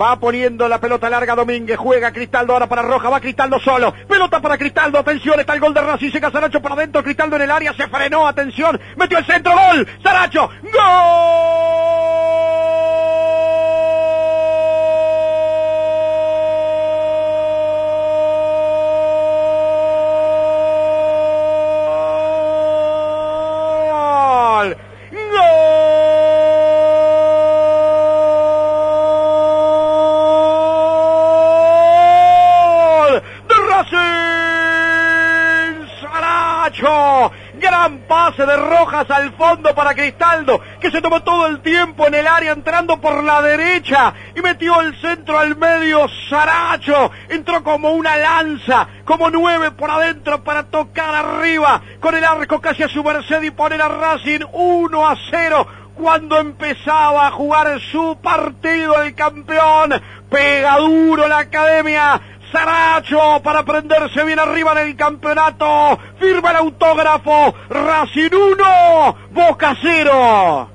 Va poniendo la pelota larga Domínguez, juega Cristaldo ahora para Roja, va Cristaldo solo, pelota para Cristaldo, atención, está el gol de Racing, llega Saracho para adentro, Cristaldo en el área, se frenó, atención, metió el centro, gol, Saracho, gran pase de Rojas al fondo para Cristaldo, que se tomó todo el tiempo en el área entrando por la derecha y metió el centro al medio. Saracho entró como una lanza, como 9 por adentro para tocar arriba con el arco casi a su merced y poner a Racing 1-0 cuando empezaba a jugar su partido el campeón. Pega duro la Academia, Saracho para prenderse bien arriba en el campeonato. Firma el autógrafo. Racing 1, Boca 0.